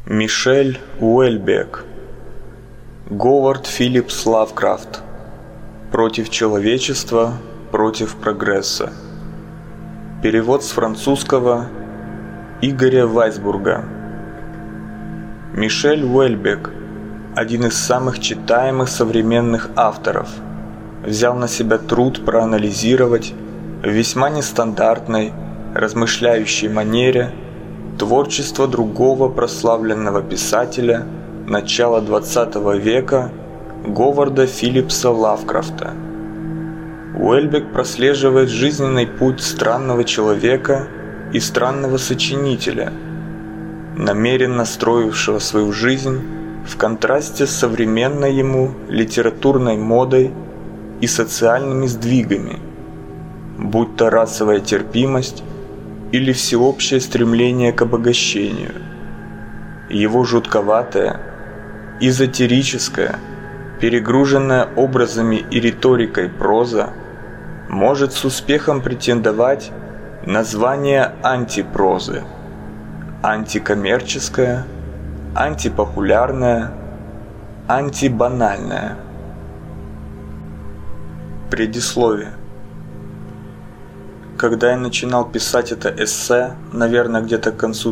Мишель Уэльбек. Говард Филлипс Лавкрафт. Против человечества, против прогресса. Перевод с французского Игоря Вайсбурга. Мишель Уэльбек, один из самых читаемых современных авторов, взял на себя труд проанализировать в весьма нестандартной, размышляющей манере творчество другого прославленного писателя начала XX века Говарда Филлипса Лавкрафта. Уэльбек прослеживает жизненный путь странного человека и странного сочинителя, намеренно строившего свою жизнь в контрасте с современной ему литературной модой и социальными сдвигами, будь то расовая терпимость или всеобщее стремление к обогащению. Его жутковатая, эзотерическая, перегруженная образами и риторикой проза может с успехом претендовать на звание антипрозы: антикоммерческая, антипопулярная, антибанальная. Предисловие. Когда я начинал писать это эссе, наверное, где-то к концу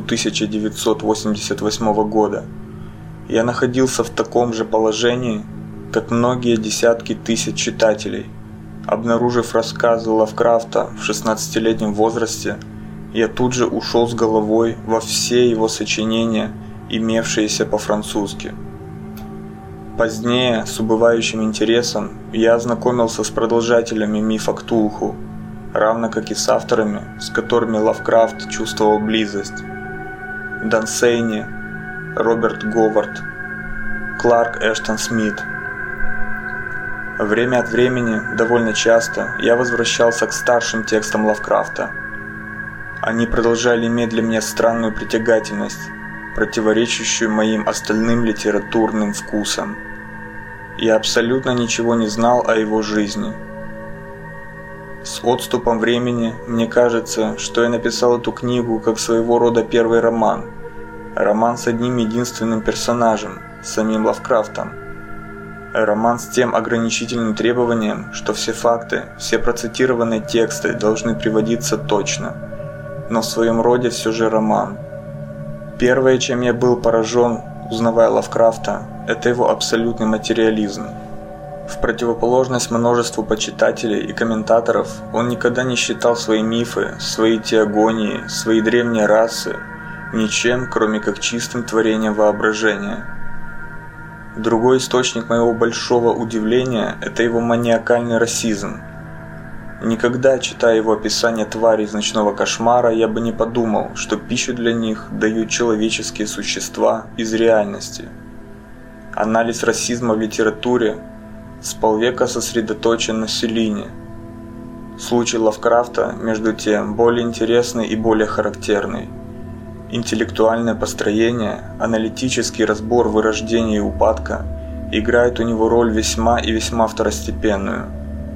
1988 года, я находился в таком же положении, как многие десятки тысяч читателей. Обнаружив рассказы Лавкрафта в 16-летнем возрасте, я тут же ушел с головой во все его сочинения, имевшиеся по-французски. Позднее, с убывающим интересом, я ознакомился с продолжателями мифа Ктулху, равно как и с авторами, с которыми Лавкрафт чувствовал близость: Дан Сейни, Роберт Говард, Кларк Эштон Смит. Время от времени, довольно часто, я возвращался к старшим текстам Лавкрафта. Они продолжали иметь для меня странную притягательность, противоречащую моим остальным литературным вкусам. Я абсолютно ничего не знал о его жизни. С отступом времени мне кажется, что я написал эту книгу как своего рода первый роман. Роман с одним единственным персонажем, самим Лавкрафтом. Роман с тем ограничительным требованием, что все факты, все процитированные тексты должны приводиться точно. Но в своем роде все же роман. Первое, чем я был поражен, узнавая Лавкрафта, это его абсолютный материализм. В противоположность множеству почитателей и комментаторов, он никогда не считал свои мифы, свои теогонии, свои древние расы ничем, кроме как чистым творением воображения. Другой источник моего большого удивления – это его маниакальный расизм. Никогда, читая его описание тварей из «Ночного кошмара», я бы не подумал, что пищу для них дают человеческие существа из реальности. Анализ расизма в литературе с полвека сосредоточен на Селине. Случай Лавкрафта, между тем, более интересный и более характерный. Интеллектуальное построение, аналитический разбор вырождения и упадка играет у него роль весьма и весьма второстепенную.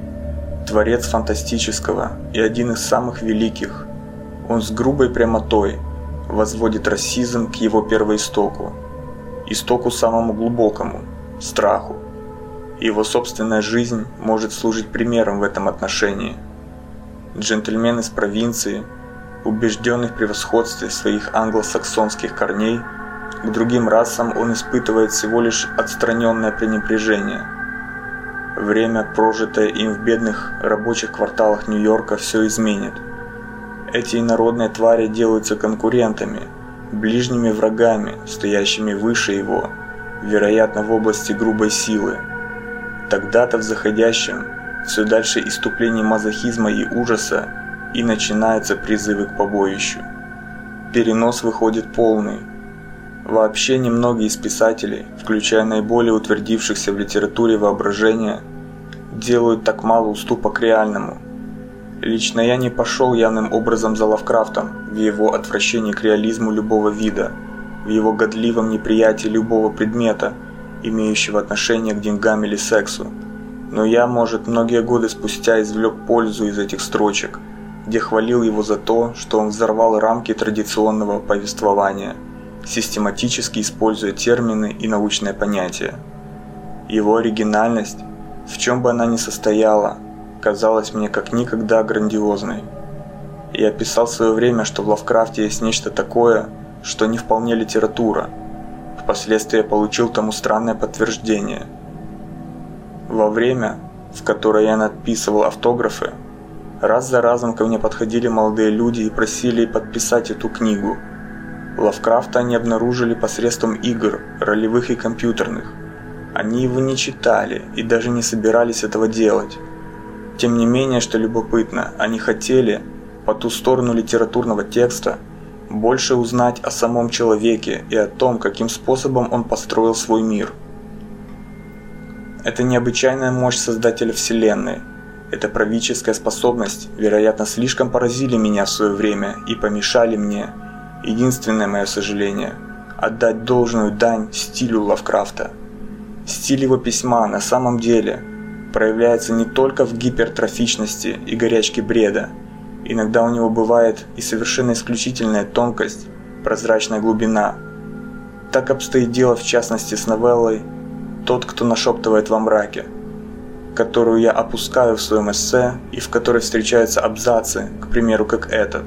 Творец фантастического и один из самых великих, он с грубой прямотой возводит расизм к его первоистоку, истоку самому глубокому – страху. Его собственная жизнь может служить примером в этом отношении. Джентльмен из провинции, убежденный в превосходстве своих англосаксонских корней, к другим расам он испытывает всего лишь отстраненное пренебрежение. Время, прожитое им в бедных рабочих кварталах Нью-Йорка, все изменит. Эти инородные твари делаются конкурентами, ближними врагами, стоящими выше его, вероятно, в области грубой силы. Тогда-то в заходящем, все дальше иступлении мазохизма и ужаса, и начинаются призывы к побоищу. Перенос выходит полный. Вообще немногие из писателей, включая наиболее утвердившихся в литературе воображения, делают так мало уступок реальному. Лично я не пошел явным образом за Лавкрафтом в его отвращении к реализму любого вида, в его годливом неприятии любого предмета, имеющего отношение к деньгам или сексу. Но я, может, многие годы спустя извлек пользу из этих строчек, где хвалил его за то, что он взорвал рамки традиционного повествования, систематически используя термины и научные понятия. Его оригинальность, в чем бы она ни состояла, казалась мне как никогда грандиозной. Я писал в свое время, что в Лавкрафте есть нечто такое, что не вполне литература. Впоследствии я получил тому странное подтверждение. Во время, в которое я надписывал автографы, раз за разом ко мне подходили молодые люди и просили подписать эту книгу. Лавкрафта они обнаружили посредством игр, ролевых и компьютерных. Они его не читали и даже не собирались этого делать. Тем не менее, что любопытно, они хотели, по ту сторону литературного текста, больше узнать о самом человеке и о том, каким способом он построил свой мир. Это необычайная мощь Создателя Вселенной. Эта правительская способность, вероятно, слишком поразили меня в свое время и помешали мне, единственное мое сожаление, отдать должную дань стилю Лавкрафта. Стиль его письма на самом деле проявляется не только в гипертрофичности и горячке бреда. Иногда у него бывает и совершенно исключительная тонкость, прозрачная глубина. Так обстоит дело в частности с новеллой «Тот, кто нашептывает во мраке», которую я опускаю в своем эссе и в которой встречаются абзацы, к примеру, как этот.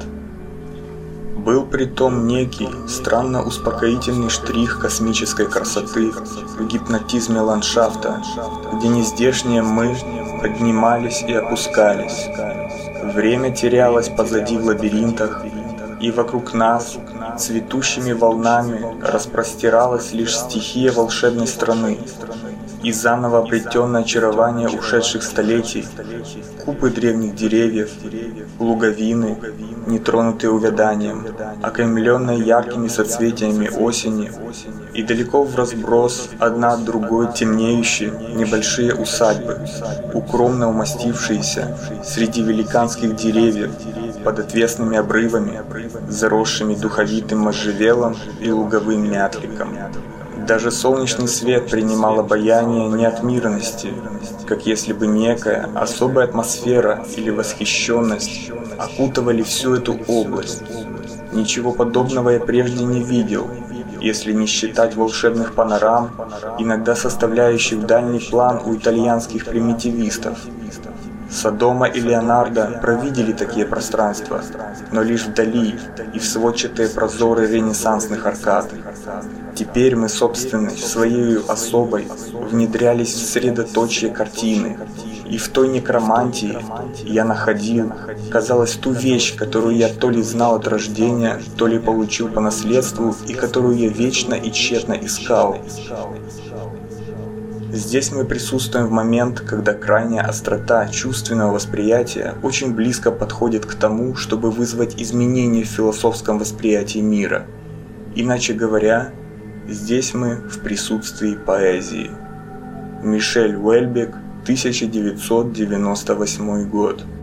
Был притом некий, странно успокоительный штрих космической красоты в гипнотизме ландшафта, где нездешние мы поднимались и опускались. Время терялось позади в лабиринтах, и вокруг нас цветущими волнами распростиралась лишь стихия волшебной страны, и заново обретенное очарование ушедших столетий, купы древних деревьев, луговины, нетронутые увяданием, окаймленные яркими соцветиями осени, и далеко вразброс одна от другой темнеющие небольшие усадьбы, укромно умастившиеся среди великанских деревьев под отвесными обрывами, заросшими духовитым можжевелом и луговым мятликом. Даже солнечный свет принимал обаяние не от мирности, как если бы некая особая атмосфера или восхищенность окутывали всю эту область. Ничего подобного я прежде не видел, если не считать волшебных панорам, иногда составляющих дальний план у итальянских примитивистов. Содома и Леонардо провидели такие пространства, но лишь вдали и в сводчатые прозоры ренессансных аркад. Теперь мы, собственной, своей особой, внедрялись в средоточие картины, и в той некромантии я находил, казалось, ту вещь, которую я то ли знал от рождения, то ли получил по наследству, и которую я вечно и тщетно искал. Здесь мы присутствуем в момент, когда крайняя острота чувственного восприятия очень близко подходит к тому, чтобы вызвать изменения в философском восприятии мира. Иначе говоря, здесь мы в присутствии поэзии. Мишель Уэльбек, 1998 год.